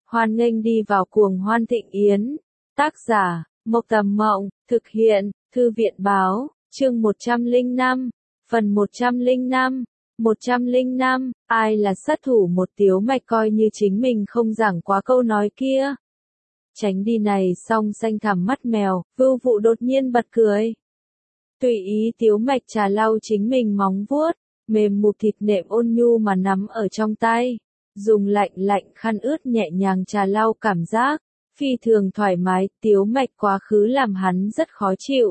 Hoan nghênh đi vào cuồng hoan thịnh yến. Tác giả, Mộc Tầm Mộng, thực hiện, Thư viện báo, chương 105, phần 105. 105, ai là sát thủ một Tiếu Mạch coi như chính mình không giảng quá câu nói kia. Tránh đi này xong xanh thẳm mắt mèo, Vưu Vụ đột nhiên bật cười. Tùy ý Tiếu Mạch trà lau chính mình móng vuốt, mềm mụt thịt nệm ôn nhu mà nắm ở trong tay. Dùng lạnh lạnh khăn ướt nhẹ nhàng trà lau cảm giác, phi thường thoải mái, Tiếu Mạch quá khứ làm hắn rất khó chịu.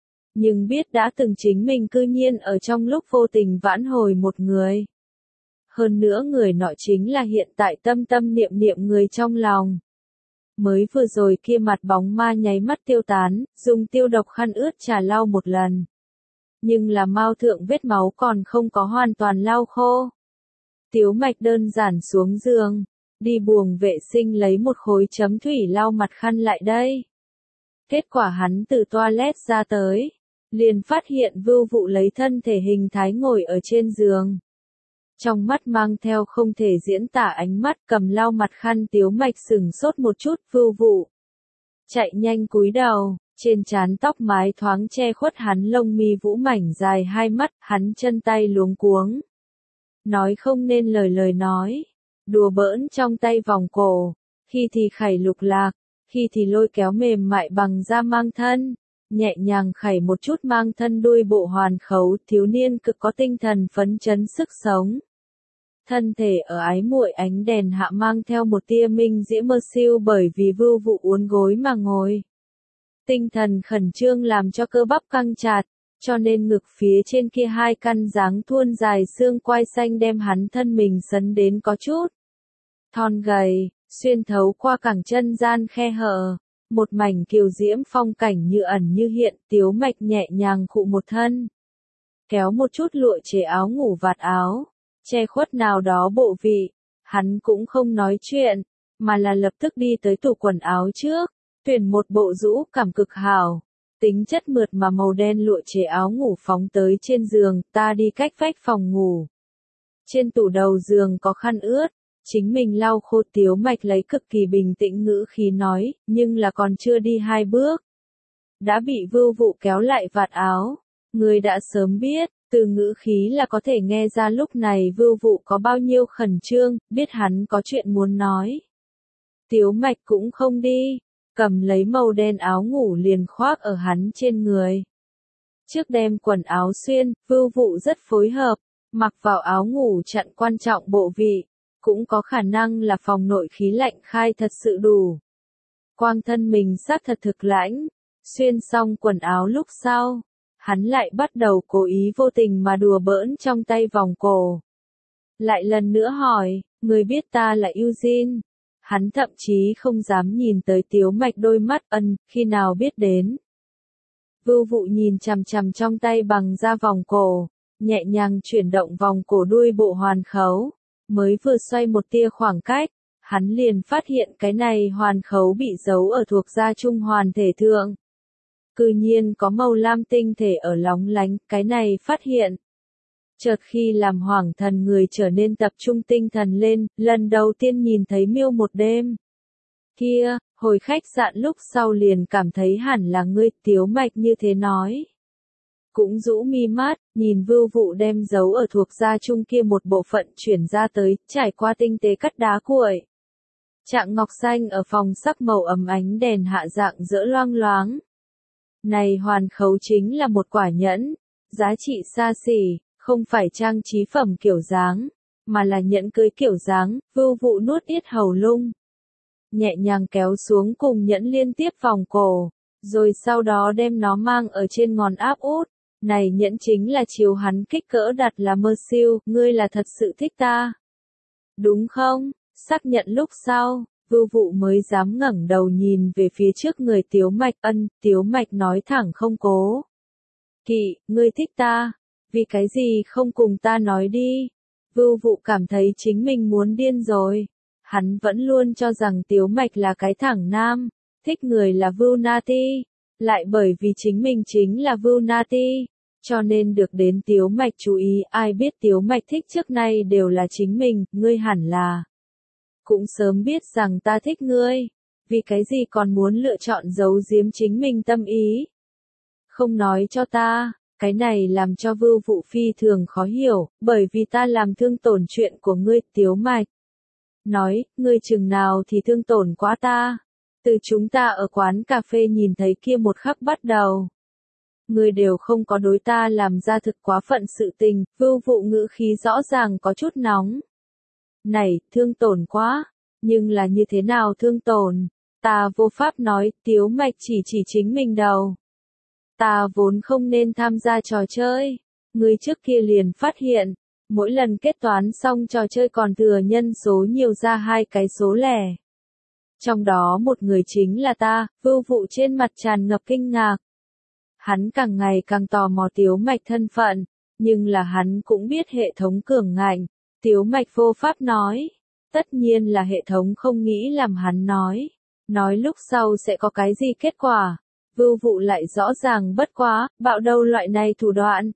Nhưng biết đã từng chính mình cư nhiên ở trong lúc vô tình vãn hồi một người. Hơn nữa người nọ chính là hiện tại tâm tâm niệm niệm người trong lòng. Mới vừa rồi kia mặt bóng ma nháy mắt tiêu tán, dùng tiêu độc khăn ướt trà lau một lần. Nhưng là mao thượng vết máu còn không có hoàn toàn lau khô. Tiếu Mạch đơn giản xuống giường, đi buồng vệ sinh lấy một khối chấm thủy lau mặt khăn lại đây. Kết quả hắn từ toilet ra tới, liền phát hiện Vưu Vụ lấy thân thể hình thái ngồi ở trên giường. Trong mắt mang theo không thể diễn tả ánh mắt cầm lau mặt khăn. Tiếu Mạch sửng sốt một chút. Vưu Vụ chạy nhanh cúi đầu, trên trán tóc mái thoáng che khuất hắn lông mi vũ mảnh dài hai mắt, hắn chân tay luống cuống. Nói không nên lời nói, đùa bỡn trong tay vòng cổ, khi thì khảy lục lạc, khi thì lôi kéo mềm mại bằng da mang thân, nhẹ nhàng khảy một chút mang thân đuôi bộ hoàn khấu. Thiếu niên cực có tinh thần phấn chấn sức sống. Thân thể ở ái muội ánh đèn hạ mang theo một tia minh diễm mơ siêu bởi vì Vưu Vụ uốn gối mà ngồi. Tinh thần khẩn trương làm cho cơ bắp căng chặt, cho nên ngực phía trên kia hai căn dáng thuôn dài xương quai xanh đem hắn thân mình sấn đến có chút thon gầy, xuyên thấu qua cẳng chân gian khe hở, một mảnh kiều diễm phong cảnh như ẩn như hiện. Tiếu Mạch nhẹ nhàng khụ một thân, kéo một chút lụa chế áo ngủ vạt áo, che khuất nào đó bộ vị. Hắn cũng không nói chuyện, mà là lập tức đi tới tủ quần áo trước, tuyển một bộ rũ cảm cực hảo, tính chất mượt mà màu đen lụa chế áo ngủ phóng tới trên giường. Ta đi cách vách phòng ngủ. Trên tủ đầu giường có khăn ướt, chính mình lau khô. Tiếu Mạch lấy cực kỳ bình tĩnh ngữ khí nói, nhưng là còn chưa đi hai bước, đã bị Vưu Vụ kéo lại vạt áo. Người đã sớm biết, từ ngữ khí là có thể nghe ra lúc này Vưu Vụ có bao nhiêu khẩn trương, biết hắn có chuyện muốn nói. Tiếu Mạch cũng không đi, cầm lấy màu đen áo ngủ liền khoác ở hắn trên người. Trước đem quần áo xuyên, Vưu Vụ rất phối hợp, mặc vào áo ngủ chặn quan trọng bộ vị, cũng có khả năng là phòng nội khí lạnh khai thật sự đủ. Quang thân mình xác thật thực lãnh, xuyên xong quần áo lúc sau, hắn lại bắt đầu cố ý vô tình mà đùa bỡn trong tay vòng cổ. Lại lần nữa hỏi, người biết ta là Eugene? Hắn thậm chí không dám nhìn tới Tiếu Mạch đôi mắt. Khi nào biết đến? Vưu Vụ nhìn chằm chằm trong tay bằng da vòng cổ, nhẹ nhàng chuyển động vòng cổ đuôi bộ hoàn khấu, mới vừa xoay một tia khoảng cách, hắn liền phát hiện cái này hoàn khấu bị giấu ở thuộc da trung hoàn thể thượng. Cư nhiên có màu lam tinh thể ở lóng lánh. Cái này phát hiện chợt khi làm Hoảng Thần người trở nên tập trung tinh thần lên, lần đầu tiên nhìn thấy Miêu một đêm kia, hồi khách sạn lúc sau liền cảm thấy hẳn là ngươi. Tiếu Mạch như thế nói, cũng rũ mi mắt, nhìn Vưu Vụ đem giấu ở thuộc da trung kia một bộ phận chuyển ra tới, trải qua tinh tế cắt đá cuội. Trạng ngọc xanh ở phòng sắc màu ấm ánh đèn hạ dạng dỡ loang loáng. Này hoàn khấu chính là một quả nhẫn, giá trị xa xỉ, không phải trang trí phẩm kiểu dáng, mà là nhẫn cưới kiểu dáng. Vưu Vụ nuốt yết hầu lung, nhẹ nhàng kéo xuống cùng nhẫn liên tiếp vòng cổ, rồi sau đó đem nó mang ở trên ngón áp út. Này nhẫn chính là chiều hắn kích cỡ đặt là mơ siêu, ngươi là thật sự thích ta, đúng không? Xác nhận lúc sau, Vưu Vụ mới dám ngẩng đầu nhìn về phía trước người Tiếu Mạch. Tiếu Mạch nói thẳng không cố kỵ, ngươi thích ta, vì cái gì không cùng ta nói đi? Vưu Vụ cảm thấy chính mình muốn điên rồi. Hắn vẫn luôn cho rằng Tiếu Mạch là cái thẳng nam, thích người là Vưu Nati, lại bởi vì chính mình chính là Vưu Nati, cho nên được đến Tiếu Mạch chú ý. Ai biết Tiếu Mạch thích trước nay đều là chính mình, ngươi hẳn là cũng sớm biết rằng ta thích ngươi, vì cái gì còn muốn lựa chọn giấu giếm chính mình tâm ý. Không nói cho ta, cái này làm cho Vưu Vụ phi thường khó hiểu, bởi vì ta làm thương tổn chuyện của ngươi, Tiếu Mạch. Nói, ngươi chừng nào thì thương tổn quá ta. Từ chúng ta ở quán cà phê nhìn thấy kia một khắc bắt đầu. Ngươi đều không có đối ta làm ra thực quá phận sự tình, Vưu Vụ ngữ khí rõ ràng có chút nóng. Này, thương tổn quá, nhưng là như thế nào thương tổn? Ta vô pháp nói, Tiếu Mạch chỉ chính mình đầu. Ta vốn không nên tham gia trò chơi. Ngươi trước kia liền phát hiện, mỗi lần kết toán xong trò chơi còn thừa nhân số nhiều ra 2 cái số lẻ. Trong đó một người chính là ta, Vưu Vụ trên mặt tràn ngập kinh ngạc. Hắn càng ngày càng tò mò Tiếu Mạch thân phận, nhưng là hắn cũng biết hệ thống cường ngạnh. Tiếu Mạch vô pháp nói. Tất nhiên là hệ thống không nghĩ làm hắn nói. Nói lúc sau sẽ có cái gì kết quả. Vưu Vụ lại rõ ràng bất quá, bạo đâu loại này thủ đoạn.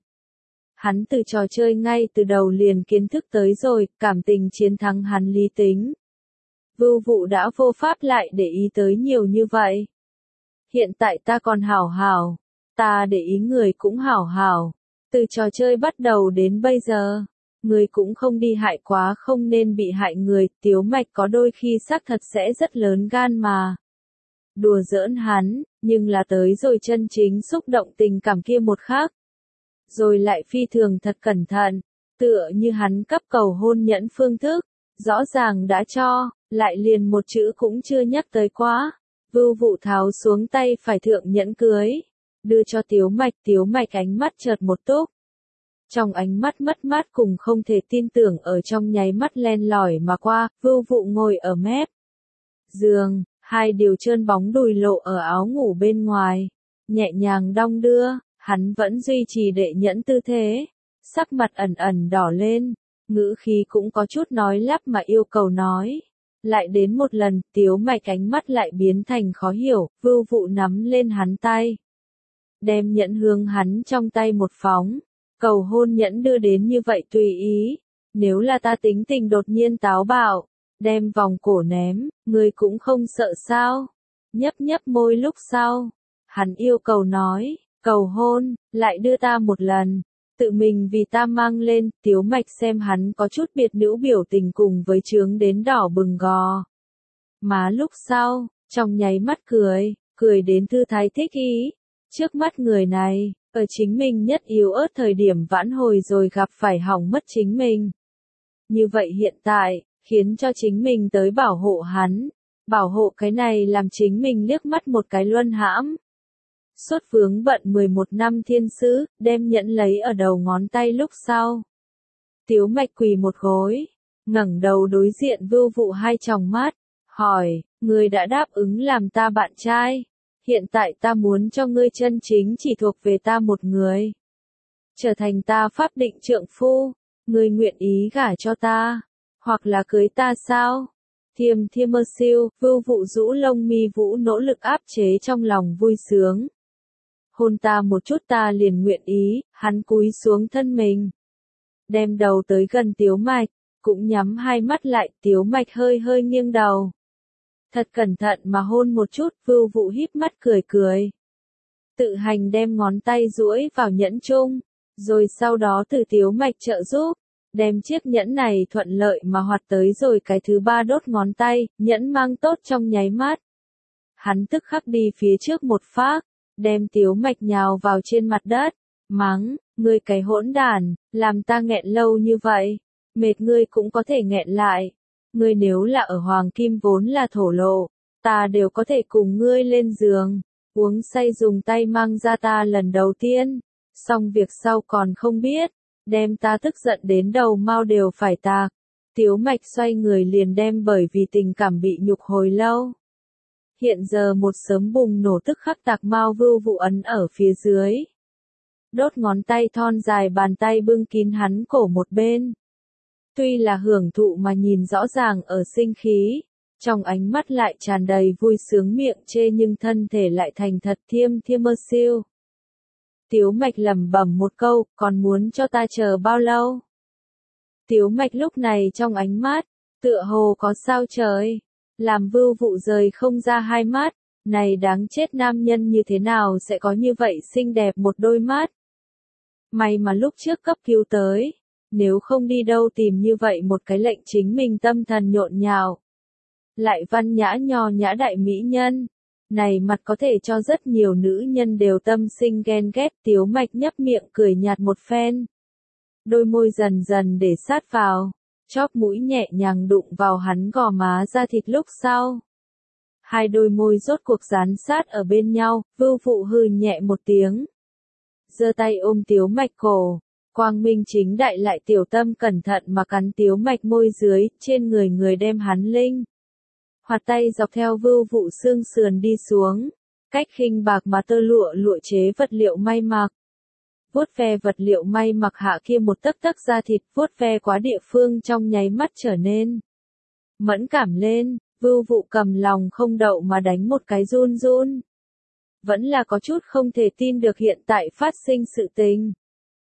Hắn từ trò chơi ngay từ đầu liền kiến thức tới rồi, cảm tình chiến thắng hắn lý tính. Vưu Vụ đã vô pháp lại để ý tới nhiều như vậy. Hiện tại ta còn hảo hảo, ta để ý người cũng hảo hảo. Từ trò chơi bắt đầu đến bây giờ, người cũng không đi hại quá không nên bị hại người, Tiếu Mạch có đôi khi xác thật sẽ rất lớn gan mà. Đùa giỡn hắn, nhưng là tới rồi chân chính xúc động tình cảm kia một khắc. Rồi lại phi thường thật cẩn thận, tựa như hắn cấp cầu hôn nhẫn phương thức, rõ ràng đã cho, lại liền một chữ cũng chưa nhắc tới quá. Vưu Vụ tháo xuống tay phải thượng nhẫn cưới, đưa cho Tiếu Mạch ánh mắt chợt một túc. Trong ánh mắt mất mát cùng không thể tin tưởng ở trong nháy mắt len lỏi mà qua, Vưu Vụ ngồi ở mép giường, 2 điều trơn bóng đùi lộ ở áo ngủ bên ngoài, nhẹ nhàng đong đưa, hắn vẫn duy trì đệ nhẫn tư thế, sắc mặt ẩn ẩn đỏ lên, ngữ khí cũng có chút nói lắp mà yêu cầu nói. Lại đến một lần, Tiếu Mạch ánh mắt lại biến thành khó hiểu, Vưu Vụ nắm lên hắn tay, đem nhẫn hướng hắn trong tay một phóng, cầu hôn nhẫn đưa đến như vậy tùy ý, nếu là ta tính tình đột nhiên táo bạo, đem vòng cổ ném, ngươi cũng không sợ sao? Nhấp nhấp môi lúc sau, hắn yêu cầu nói, cầu hôn, lại đưa ta một lần, tự mình vì ta mang lên, Tiếu Mạch xem hắn có chút biệt nữ biểu tình cùng với trướng đến đỏ bừng gò. Má lúc sau, trong nháy mắt cười đến thư thái thích ý, trước mắt người này, ở chính mình nhất yếu ớt thời điểm vãn hồi rồi gặp phải hỏng mất chính mình. Như vậy hiện tại, khiến cho chính mình tới bảo hộ hắn, bảo hộ cái này làm chính mình liếc mắt một cái luân hãm. Suốt vướng bận 11 năm thiên sứ, đem nhẫn lấy ở đầu ngón tay lúc sau. Tiếu Mạch quỳ một gối, ngẩng đầu đối diện Vưu Vụ 2 tròng mắt, hỏi, ngươi đã đáp ứng làm ta bạn trai, hiện tại ta muốn cho ngươi chân chính chỉ thuộc về ta một người. Trở thành ta pháp định trượng phu, ngươi nguyện ý gả cho ta, hoặc là cưới ta sao? Thiêm mơ siêu, Vưu Vụ rũ lông mi vũ nỗ lực áp chế trong lòng vui sướng. Hôn ta một chút ta liền nguyện ý, hắn cúi xuống thân mình. Đem đầu tới gần Tiếu Mạch, cũng nhắm 2 mắt lại, Tiếu Mạch hơi nghiêng đầu. Thật cẩn thận mà hôn một chút, Vưu Vụ híp mắt cười. Tự hành đem ngón tay duỗi vào nhẫn chung, rồi sau đó từ Tiếu Mạch trợ giúp, đem chiếc nhẫn này thuận lợi mà hoạt tới rồi cái thứ 3 đốt ngón tay, nhẫn mang tốt trong nháy mắt. Hắn tức khắc đi phía trước một phác, đem Tiếu Mạch nhào vào trên mặt đất, mắng, ngươi cái hỗn đản, làm ta nghẹn lâu như vậy, mệt ngươi cũng có thể nghẹn lại. Ngươi nếu là ở Hoàng Kim vốn là thổ lộ, ta đều có thể cùng ngươi lên giường, uống say dùng tay mang ra ta lần đầu tiên, xong việc sau còn không biết, đem ta tức giận đến đầu mau đều phải tạc. Tiếu Mạch xoay người liền đem bởi vì tình cảm bị nhục hồi lâu. Hiện giờ một sớm bùng nổ tức khắc tạc mau Vưu Vụ ấn ở phía dưới. Đốt ngón tay thon dài bàn tay bưng kín hắn cổ một bên. Tuy là hưởng thụ mà nhìn rõ ràng ở sinh khí, trong ánh mắt lại tràn đầy vui sướng miệng chê nhưng thân thể lại thành thật thiêm mơ siêu. Tiếu Mạch lẩm bẩm một câu, còn muốn cho ta chờ bao lâu? Tiếu Mạch lúc này trong ánh mắt, Tựa hồ có sao trời, làm Vưu Vụ rời không ra hai mắt, này đáng chết nam nhân như thế nào sẽ có như vậy xinh đẹp một đôi mắt. May mà lúc trước cấp cứu tới, nếu không đi đâu tìm như vậy một cái lệnh chính mình tâm thần nhộn nhạo. Lại văn nhã nho nhã đại mỹ nhân, này mặt có thể cho rất nhiều nữ nhân đều tâm sinh ghen ghét. Tiếu Mạch nhấp miệng cười nhạt một phen. Đôi môi dần dần để sát vào, chóp mũi nhẹ nhàng đụng vào hắn gò má da thịt lúc sau. Hai đôi môi rốt cuộc dán sát ở bên nhau, Vưu Phụ hừ nhẹ một tiếng. Giơ tay ôm Tiếu Mạch cổ, quang minh chính đại lại tiểu tâm cẩn thận mà cắn Tiếu Mạch môi dưới, trên người người đem hắn linh. Hoạt tay dọc theo Vưu Vụ xương sườn đi xuống, cách khinh bạc mà tơ lụa lụa chế vật liệu may mặc. Vuốt ve vật liệu may mặc hạ kia một tấc tấc da thịt, vuốt ve quá địa phương trong nháy mắt trở nên mẫn cảm lên. Vưu Vụ cầm lòng không đậu mà đánh một cái run run. Vẫn là có chút không thể tin được hiện tại phát sinh sự tình.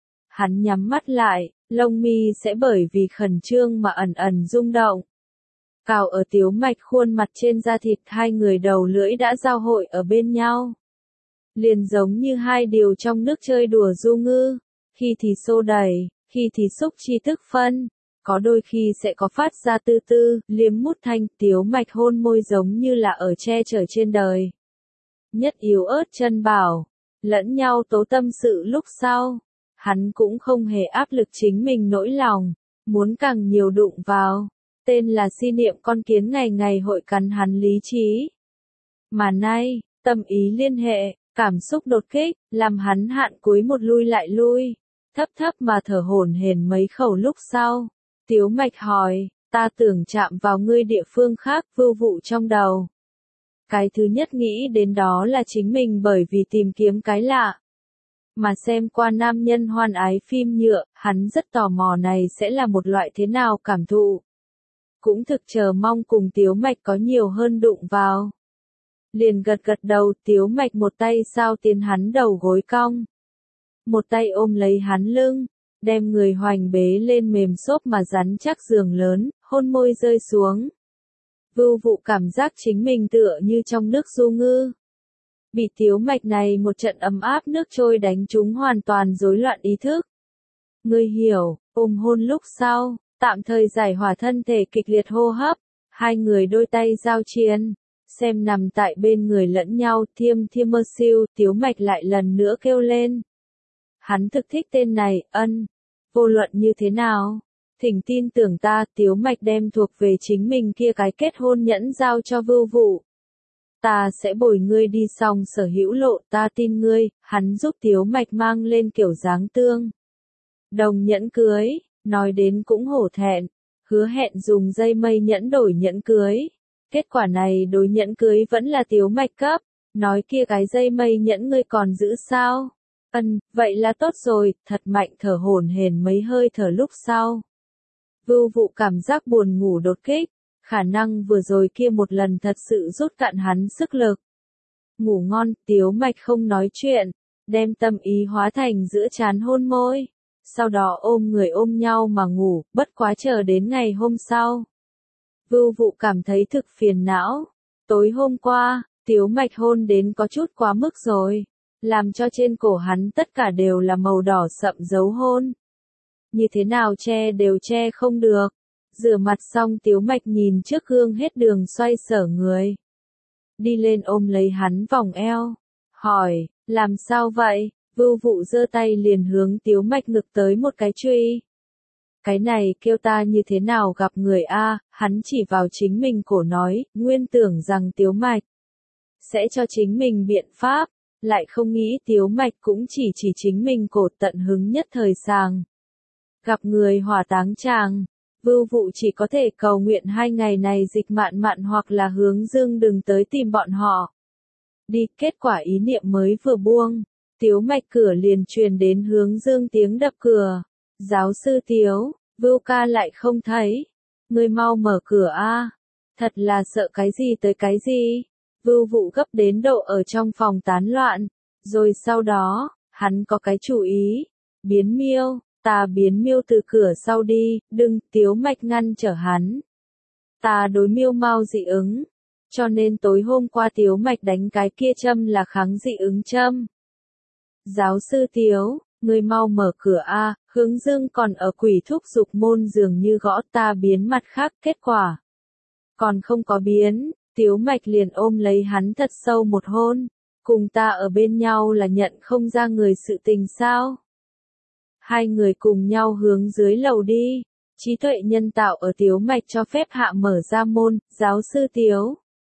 Hắn nhắm mắt lại, lông mi sẽ bởi vì khẩn trương mà ẩn ẩn rung động. Cào ở Tiếu Mạch khuôn mặt trên da thịt, hai người đầu lưỡi đã giao hội ở bên nhau. Liền giống như hai điều trong nước chơi đùa du ngư, khi thì xô đẩy, khi thì xúc chi tức phân. Có đôi khi sẽ có phát ra tư tư, liếm mút thanh. Tiếu Mạch hôn môi giống như là ở che chở trên đời. Nhất yếu ớt chân bảo, lẫn nhau tố tâm sự lúc sau. Hắn cũng không hề áp lực chính mình nỗi lòng, muốn càng nhiều đụng vào. Tên là si niệm con kiến ngày ngày hội cắn hắn lý trí. Mà nay, tâm ý liên hệ, cảm xúc đột kích, làm hắn hạn cuối một lui lại lui. Thấp thấp mà thở hổn hển mấy khẩu lúc sau. Tiếu Mạch hỏi, ta tưởng chạm vào ngươi địa phương khác. Vưu Vụ trong đầu. Cái thứ nhất nghĩ đến đó là chính mình bởi vì tìm kiếm cái lạ. Mà xem qua nam nhân hoan ái phim nhựa, hắn rất tò mò này sẽ là một loại thế nào cảm thụ. Cũng thực chờ mong cùng Tiếu Mạch có nhiều hơn đụng vào. Liền gật gật đầu. Tiếu Mạch một tay sao tiến hắn đầu gối cong. Một tay ôm lấy hắn lưng, đem người hoành bế lên mềm xốp mà rắn chắc giường lớn, hôn môi rơi xuống. Vưu Vụ cảm giác chính mình tựa như trong nước du ngư. Bị Tiếu Mạch này một trận ấm áp nước trôi đánh trúng hoàn toàn rối loạn ý thức. Ngươi hiểu, ôm hôn lúc sau, tạm thời giải hỏa thân thể kịch liệt hô hấp, hai người đôi tay giao chiến, xem nằm tại bên người lẫn nhau. Thiêm thiêm mơ siêu. Tiếu Mạch lại lần nữa kêu lên. Hắn thực thích tên này. Ân, vô luận như thế nào, thỉnh tin tưởng ta. Tiếu Mạch đem thuộc về chính mình kia cái kết hôn nhẫn giao cho Vưu Vụ. Ta sẽ bồi ngươi đi xong sở hữu lộ, ta tin ngươi. Hắn giúp Tiếu Mạch mang lên kiểu dáng tương đồng nhẫn cưới, nói đến cũng hổ thẹn, hứa hẹn dùng dây mây nhẫn đổi nhẫn cưới. Kết quả này đối nhẫn cưới vẫn là Tiếu Mạch cấp, nói kia cái dây mây nhẫn ngươi còn giữ sao? Ân, vậy là tốt rồi. Thật mạnh thở hổn hển mấy hơi thở lúc sau. Vưu Vụ cảm giác buồn ngủ đột kích, khả năng vừa rồi kia một lần thật sự rút cạn hắn sức lực. Ngủ ngon. Tiếu Mạch không nói chuyện, đem tâm ý hóa thành giữa trán hôn môi, sau đó ôm người ôm nhau mà ngủ. Bất quá chờ đến ngày hôm sau, Vưu Vụ cảm thấy thực phiền não. Tối hôm qua, Tiếu Mạch hôn đến có chút quá mức rồi, làm cho trên cổ hắn tất cả đều là màu đỏ sậm dấu hôn. Như thế nào che đều che không được. Rửa mặt xong Tiếu Mạch nhìn trước gương hết đường xoay sở người. Đi lên ôm lấy hắn vòng eo, hỏi, làm sao vậy? Vưu Vụ giơ tay liền hướng Tiếu Mạch ngực tới một cái truy. Cái này kêu ta như thế nào gặp người a? Hắn chỉ vào chính mình cổ nói, nguyên tưởng rằng Tiếu Mạch sẽ cho chính mình biện pháp, lại không nghĩ Tiếu Mạch cũng chỉ chính mình cổ. Tận hứng nhất thời sàng gặp người hỏa táng chàng. Vưu Vụ chỉ có thể cầu nguyện hai ngày này dịch mạn mạn hoặc là Hướng Dương đừng tới tìm bọn họ. Đi. Kết quả ý niệm mới vừa buông, Tiếu Mạch cửa liền truyền đến Hướng Dương tiếng đập cửa. Giáo sư Tiếu, Vưu ca lại không thấy. Ngươi mau mở cửa a. Thật là sợ cái gì tới cái gì. Vưu Vụ gấp đến độ ở trong phòng tán loạn. Rồi sau đó, hắn có cái chủ ý. Biến miêu. Ta biến miêu từ cửa sau đi, đừng. Tiếu Mạch ngăn trở hắn. Ta đối miêu mau dị ứng. Cho nên tối hôm qua Tiếu Mạch đánh cái kia châm là kháng dị ứng châm. Giáo sư Tiếu, ngươi mau mở cửa a, Hướng Dương còn ở quỷ thúc dục môn dường như gõ ta biến mặt khác, kết quả còn không có biến, Tiếu Mạch liền ôm lấy hắn thật sâu một hôn, cùng ta ở bên nhau là nhận không ra người sự tình sao? Hai người cùng nhau hướng dưới lầu đi, trí tuệ nhân tạo ở Tiếu Mạch cho phép hạ mở ra môn, giáo sư Tiếu.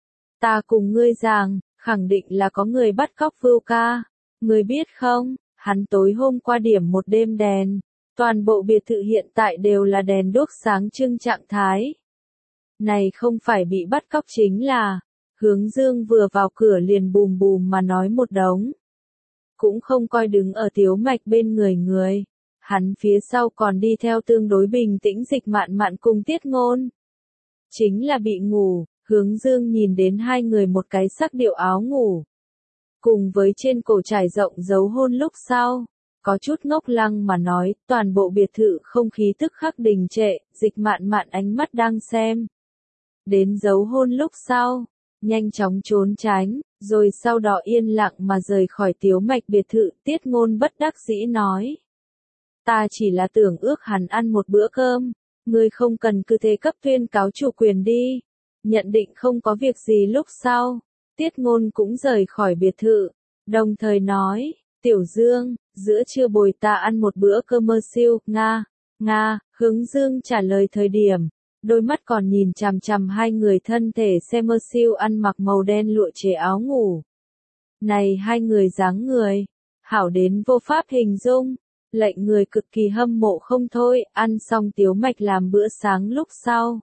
Ta cùng ngươi rằng, khẳng định là có người bắt cóc Vưu ca, ngươi biết không, hắn tối hôm qua điểm một đêm đèn, toàn bộ biệt thự hiện tại đều là đèn đuốc sáng trưng trạng thái. Này không phải bị bắt cóc chính là, Hướng Dương vừa vào cửa liền bùm bùm mà nói một đống. Cũng không coi đứng ở Tiếu Mạch bên người. Hắn phía sau còn đi theo tương đối bình tĩnh Dịch Mạn Mạn cùng Tiết Ngôn. Chính là bị ngủ, Hướng Dương nhìn đến hai người một cái sắc điệu áo ngủ. Cùng với trên cổ trải rộng dấu hôn lúc sau, có chút ngốc lăng mà nói, toàn bộ biệt thự không khí tức khắc đình trệ, Dịch Mạn Mạn ánh mắt đang xem. Đến dấu hôn lúc sau, nhanh chóng trốn tránh, rồi sau đó yên lặng mà rời khỏi Tiếu Mạch biệt thự, Tiết Ngôn bất đắc dĩ nói. Ta chỉ là tưởng ước hắn ăn một bữa cơm, ngươi không cần cứ thế cấp tuyên cáo chủ quyền đi. Nhận định không có việc gì lúc sau, Tiết Ngôn cũng rời khỏi biệt thự, đồng thời nói, Tiểu Dương, giữa trưa bồi ta ăn một bữa cơm mơ siêu, Nga, Hướng Dương trả lời thời điểm, đôi mắt còn nhìn chằm chằm hai người thân thể xem mơ siêu ăn mặc màu đen lụa chế áo ngủ. Này hai người dáng người, hảo đến vô pháp hình dung, lệnh người cực kỳ hâm mộ không thôi, ăn xong Tiếu Mạch làm bữa sáng lúc sau.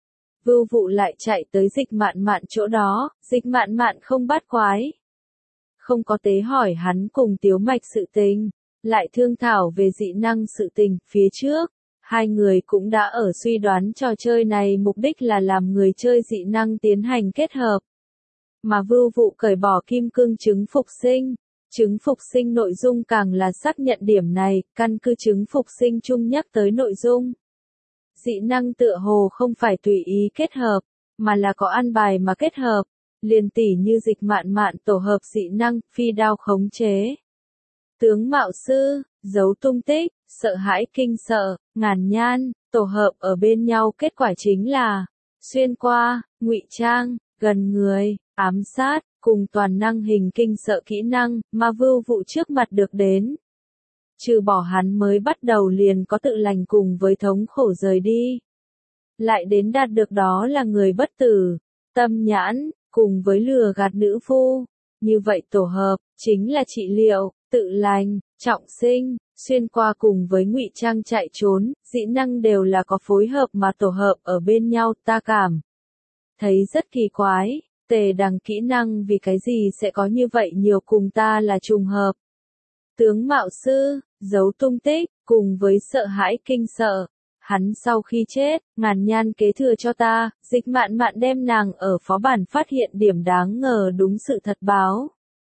Vưu Vụ lại chạy tới Dịch Mạn Mạn chỗ đó, Dịch Mạn Mạn không bắt quái. Không có tế hỏi hắn cùng Tiếu Mạch sự tình, lại thương thảo về dị năng sự tình, phía trước. Hai người cũng đã ở suy đoán trò chơi này mục đích là làm người chơi dị năng tiến hành kết hợp. Mà Vưu Vụ cởi bỏ kim cương trứng phục sinh. Trứng phục sinh nội dung càng là xác nhận điểm này, căn cứ trứng phục sinh chung nhắc tới nội dung. Dị năng tựa hồ không phải tùy ý kết hợp, mà là có an bài mà kết hợp, liền tỉ như Dịch Mạn Mạn tổ hợp dị năng, phi đao khống chế. Tướng mạo sư, giấu tung tích, sợ hãi kinh sợ, ngàn nhan, tổ hợp ở bên nhau kết quả chính là xuyên qua, ngụy trang, gần người, ám sát, cùng toàn năng hình kinh sợ kỹ năng mà Vưu Vụ trước mặt được đến. Trừ bỏ hắn mới bắt đầu liền có tự lành cùng với thống khổ rời đi. Lại đến đạt được đó là người bất tử, tâm nhãn, cùng với lừa gạt nữ phu. Như vậy tổ hợp, chính là trị liệu, tự lành, trọng sinh, xuyên qua cùng với ngụy trang chạy trốn, dĩ năng đều là có phối hợp mà tổ hợp ở bên nhau, ta cảm thấy rất kỳ quái, Tề Đằng kỹ năng vì cái gì sẽ có như vậy nhiều cùng ta là trùng hợp. Tướng mạo sư, giấu tung tích, cùng với sợ hãi kinh sợ. Hắn sau khi chết, ngàn nhan kế thừa cho ta, Dịch Mạn Mạn đem nàng ở phó bản phát hiện điểm đáng ngờ đúng sự thật báo.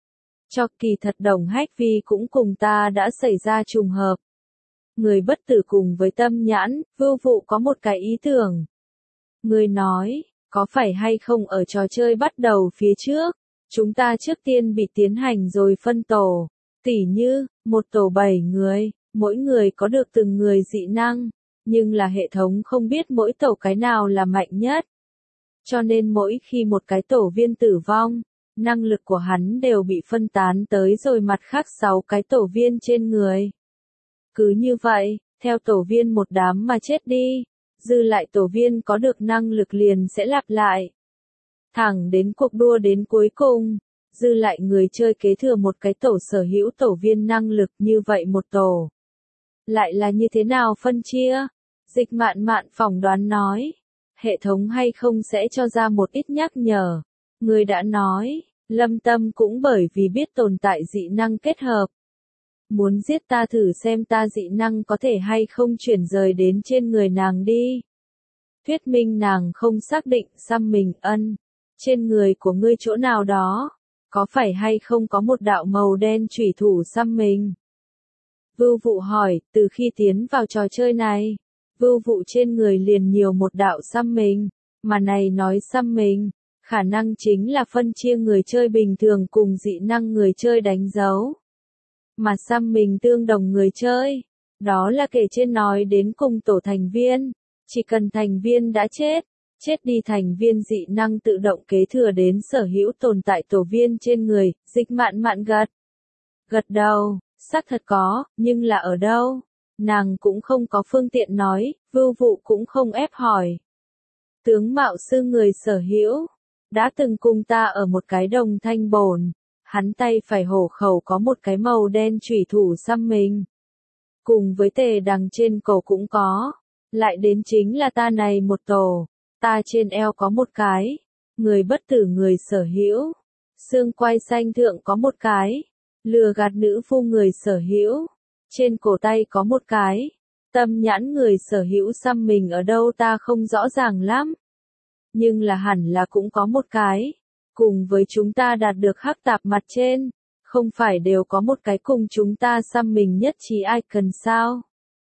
Cho kỳ thật Đồng Hách Vi cũng cùng ta đã xảy ra trùng hợp. Người bất tử cùng với tâm nhãn, Vưu Vụ có một cái ý tưởng. Người nói, có phải hay không ở trò chơi bắt đầu phía trước, chúng ta trước tiên bị tiến hành rồi phân tổ, tỉ như, một tổ 7 người, mỗi người có được từng người dị năng, nhưng là hệ thống không biết mỗi tổ cái nào là mạnh nhất. Cho nên mỗi khi một cái tổ viên tử vong, năng lực của hắn đều bị phân tán tới rồi mặt khác 6 cái tổ viên trên người. Cứ như vậy, theo tổ viên một đám mà chết đi, dư lại tổ viên có được năng lực liền sẽ lặp lại. Thẳng đến cuộc đua đến cuối cùng, dư lại người chơi kế thừa một cái tổ sở hữu tổ viên năng lực như vậy một tổ. Lại là như thế nào phân chia? Dịch Mạn Mạn phỏng đoán nói. Hệ thống hay không sẽ cho ra một ít nhắc nhở. Người đã nói, Lâm Tâm cũng bởi vì biết tồn tại dị năng kết hợp. Muốn giết ta thử xem ta dị năng có thể hay không chuyển rời đến trên người nàng đi. Thuyết minh nàng không xác định xăm mình ân. Trên người của ngươi chỗ nào đó, có phải hay không có một đạo màu đen chủy thủ xăm mình? Vưu Vụ hỏi, từ khi tiến vào trò chơi này, Vưu Vụ trên người liền nhiều một đạo xăm mình, Mà này nói xăm mình, khả năng chính là phân chia người chơi bình thường cùng dị năng người chơi đánh dấu. Mà xăm mình tương đồng người chơi, đó là kể trên nói đến cùng tổ thành viên, chỉ cần thành viên đã chết đi thành viên dị năng tự động kế thừa đến sở hữu tồn tại tổ viên trên người. Dịch Mạn Mạn gật đầu, xác thật có, nhưng là ở đâu? Nàng cũng không có phương tiện nói, Vưu Vụ cũng không ép hỏi. Tướng mạo sư người sở hữu, đã từng cùng ta ở một cái đồng thanh bồn, hắn tay phải hổ khẩu có một cái màu đen chủy thủ xăm mình. Cùng với tề đằng trên cổ cũng có, lại đến chính là ta này một tổ, ta trên eo có một cái, người bất tử người sở hữu, xương quai xanh thượng có một cái, lừa gạt nữ phu người sở hữu, trên cổ tay có một cái, tâm nhãn người sở hữu xăm mình ở đâu ta không rõ ràng lắm. Nhưng là hẳn là cũng có một cái, cùng với chúng ta đạt được hắc tạp mặt trên, không phải đều có một cái cùng chúng ta xăm mình nhất trí icon sao?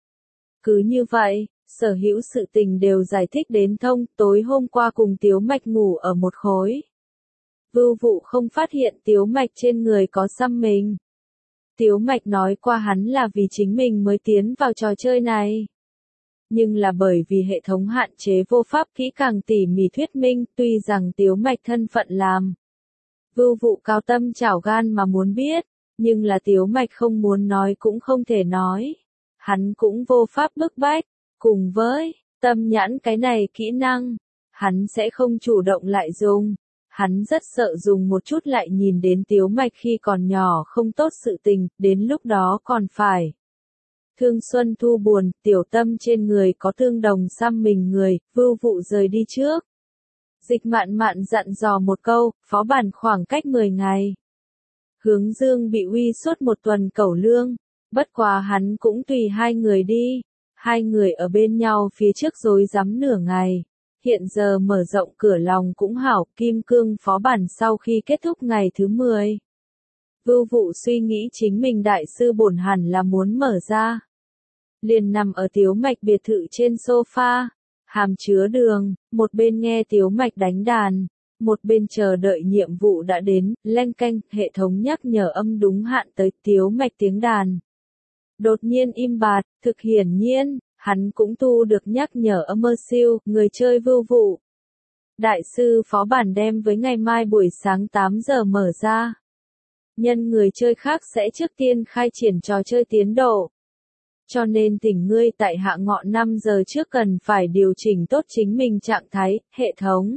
Cứ như vậy, sở hữu sự tình đều giải thích đến thông. Tối hôm qua cùng Tiếu Mạch ngủ ở một khối. Vưu Vụ không phát hiện Tiếu Mạch trên người có xăm mình. Tiếu Mạch nói qua hắn là vì chính mình mới tiến vào trò chơi này. Nhưng là bởi vì hệ thống hạn chế vô pháp kỹ càng tỉ mỉ thuyết minh, tuy rằng Tiếu Mạch thân phận làm. Vưu Vụ cao tâm chảo gan mà muốn biết, nhưng là Tiếu Mạch không muốn nói cũng không thể nói. Hắn cũng vô pháp bức bách, cùng với tâm nhãn cái này kỹ năng, hắn sẽ không chủ động lại dùng. Hắn rất sợ dùng một chút lại nhìn đến Tiếu Mạch khi còn nhỏ không tốt sự tình, đến lúc đó còn phải. Thương Xuân Thu buồn, tiểu tâm trên người có tương đồng xăm mình người. Vưu Vụ rời đi trước. Dịch Mạn Mạn dặn dò một câu, phó bản khoảng cách 10 ngày. Hướng Dương bị uy suốt một tuần cẩu lương, bất quá hắn cũng tùy hai người đi. Hai người ở bên nhau phía trước rối rắm nửa ngày. Hiện giờ mở rộng cửa lòng cũng hảo. Kim Cương phó bản sau khi kết thúc ngày thứ 10. Vưu Vụ suy nghĩ chính mình đại sư bổn hẳn là muốn mở ra. Liền nằm ở Tiếu Mạch biệt thự trên sofa, hàm chứa đường, một bên nghe Tiếu Mạch đánh đàn, một bên chờ đợi nhiệm vụ đã đến. Leng keng, hệ thống nhắc nhở âm đúng hạn tới Tiếu Mạch tiếng đàn. Đột nhiên im bặt, thực hiển nhiên, hắn cũng tu được nhắc nhở âm mơ siêu, người chơi Vưu Vụ. Đại sư phó bản đem với ngày mai buổi sáng 8 giờ mở ra. Nhân người chơi khác sẽ trước tiên khai triển trò chơi tiến độ. Cho nên thỉnh ngươi tại hạ ngọ 5 giờ trước cần phải điều chỉnh tốt chính mình trạng thái, hệ thống.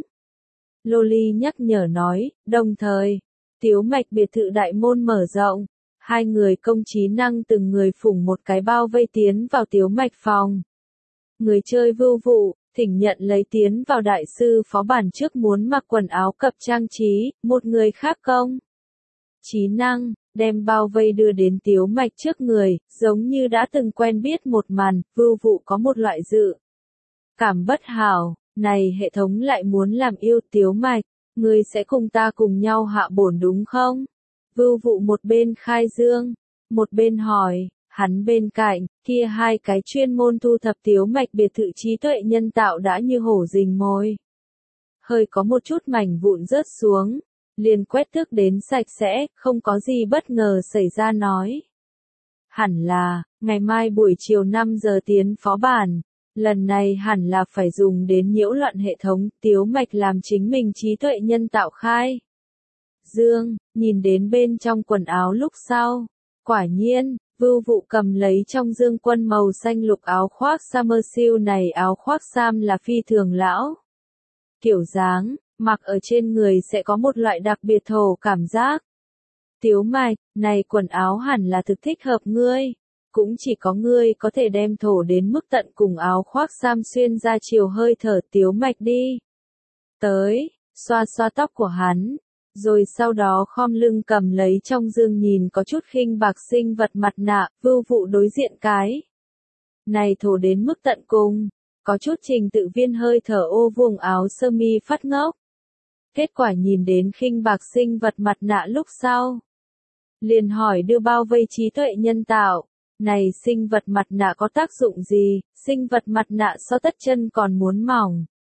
Loli nhắc nhở nói, đồng thời, Tiếu Mạch biệt thự đại môn mở rộng. Hai người công trí năng từng người phủng một cái bao vây tiến vào Tiếu Mạch phòng. Người chơi Vưu Vụ, thỉnh nhận lấy tiến vào đại sư phó bản trước muốn mặc quần áo cập trang trí, một người khác công. Trí năng, đem bao vây đưa đến Tiếu Mạch trước người, giống như đã từng quen biết một màn. Vưu Vụ có một loại dự cảm bất hảo, này hệ thống lại muốn làm yêu Tiếu Mạch, người sẽ cùng ta cùng nhau hạ bổn đúng không? Vưu Vụ một bên khai dương, một bên hỏi, hắn bên cạnh, kia hai cái chuyên môn thu thập Tiếu Mạch biệt thự trí tuệ nhân tạo đã như hổ rình mồi. Hơi có một chút mảnh vụn rớt xuống, liền quét tước đến sạch sẽ, không có gì bất ngờ xảy ra nói. Hẳn là, ngày mai buổi chiều 5 giờ tiến phó bản, lần này hẳn là phải dùng đến nhiễu loạn hệ thống, Tiếu Mạch làm chính mình trí tuệ nhân tạo khai. Dương, nhìn đến bên trong quần áo lúc sau. Quả nhiên, Vưu Vụ cầm lấy trong dương quân màu xanh lục áo khoác Summer Seal này áo khoác sam là phi thường lão. Kiểu dáng, mặc ở trên người sẽ có một loại đặc biệt thổ cảm giác. Tiếu Mạch, này quần áo hẳn là thực thích hợp ngươi. Cũng chỉ có ngươi có thể đem thổ đến mức tận cùng áo khoác sam xuyên ra chiều hơi thở Tiếu Mạch đi. Tới, xoa xoa tóc của hắn. Rồi sau đó khom lưng cầm lấy trong dương nhìn có chút khinh bạc sinh vật mặt nạ. Vưu Vụ đối diện cái này thổ đến mức tận cùng, có chút trình tự viên hơi thở ô vuông áo sơ mi phát ngốc. Kết quả nhìn đến khinh bạc sinh vật mặt nạ lúc sau, liền hỏi đưa bao vây trí tuệ nhân tạo, này sinh vật mặt nạ có tác dụng gì? Sinh vật mặt nạ so tất chân còn muốn mỏng.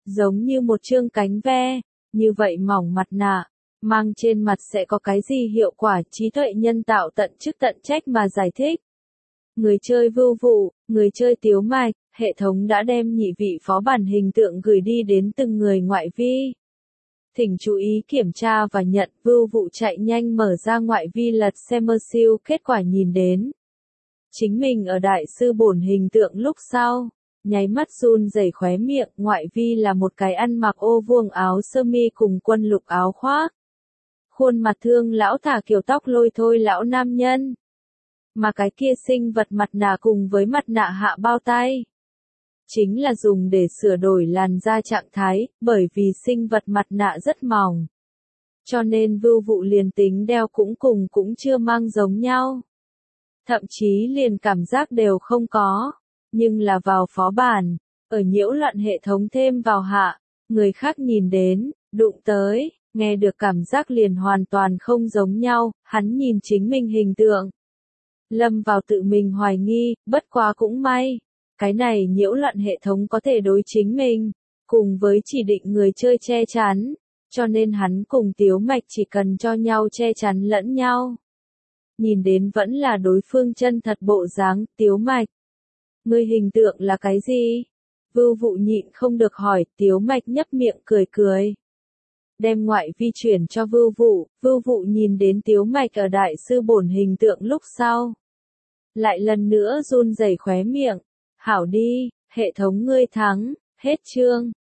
giống như một chương cánh ve, như vậy mỏng mặt nạ, mang trên mặt sẽ có cái gì hiệu quả? Trí tuệ nhân tạo tận chức tận trách mà giải thích. Người chơi Vưu Vụ, người chơi Tiếu Mạch, hệ thống đã đem nhị vị phó bản hình tượng gửi đi đến từng người ngoại vi. Thỉnh chú ý kiểm tra và nhận. Vưu Vụ chạy nhanh mở ra ngoại vi lật xem siêu kết quả, nhìn đến chính mình ở đại sư bổn hình tượng lúc sau, nháy mắt run rẩy khóe miệng. Ngoại vi là một cái ăn mặc ô vuông áo sơ mi cùng quân lục áo khoác, khuôn mặt thương lão thả kiểu tóc lôi thôi lão nam nhân. Mà cái kia sinh vật mặt nạ cùng với mặt nạ hạ bao tay, chính là dùng để sửa đổi làn da trạng thái, bởi vì sinh vật mặt nạ rất mỏng. Cho nên Vưu Vụ liền tính đeo cũng chưa mang giống nhau. Thậm chí liền cảm giác đều không có. Nhưng là vào phó bản, ở nhiễu loạn hệ thống thêm vào hạ, người khác nhìn đến, đụng tới, nghe được cảm giác liền hoàn toàn không giống nhau. Hắn nhìn chính mình hình tượng, lâm vào tự mình hoài nghi, bất quá cũng may. Cái này nhiễu loạn hệ thống có thể đối chính mình, cùng với chỉ định người chơi che chắn, cho nên hắn cùng Tiếu Mạch chỉ cần cho nhau che chắn lẫn nhau. Nhìn đến vẫn là đối phương chân thật bộ dáng. Tiếu Mạch, ngươi hình tượng là cái gì? Vưu Vụ nhịn không được hỏi. Tiếu Mạch nhấp miệng cười cười, đem ngoại vi chuyển cho Vưu Vụ. Vưu Vụ nhìn đến Tiếu Mạch ở đại sư bổn hình tượng lúc sau, lại lần nữa run rẩy khóe miệng. Hảo đi, hệ thống ngươi thắng, hết chương.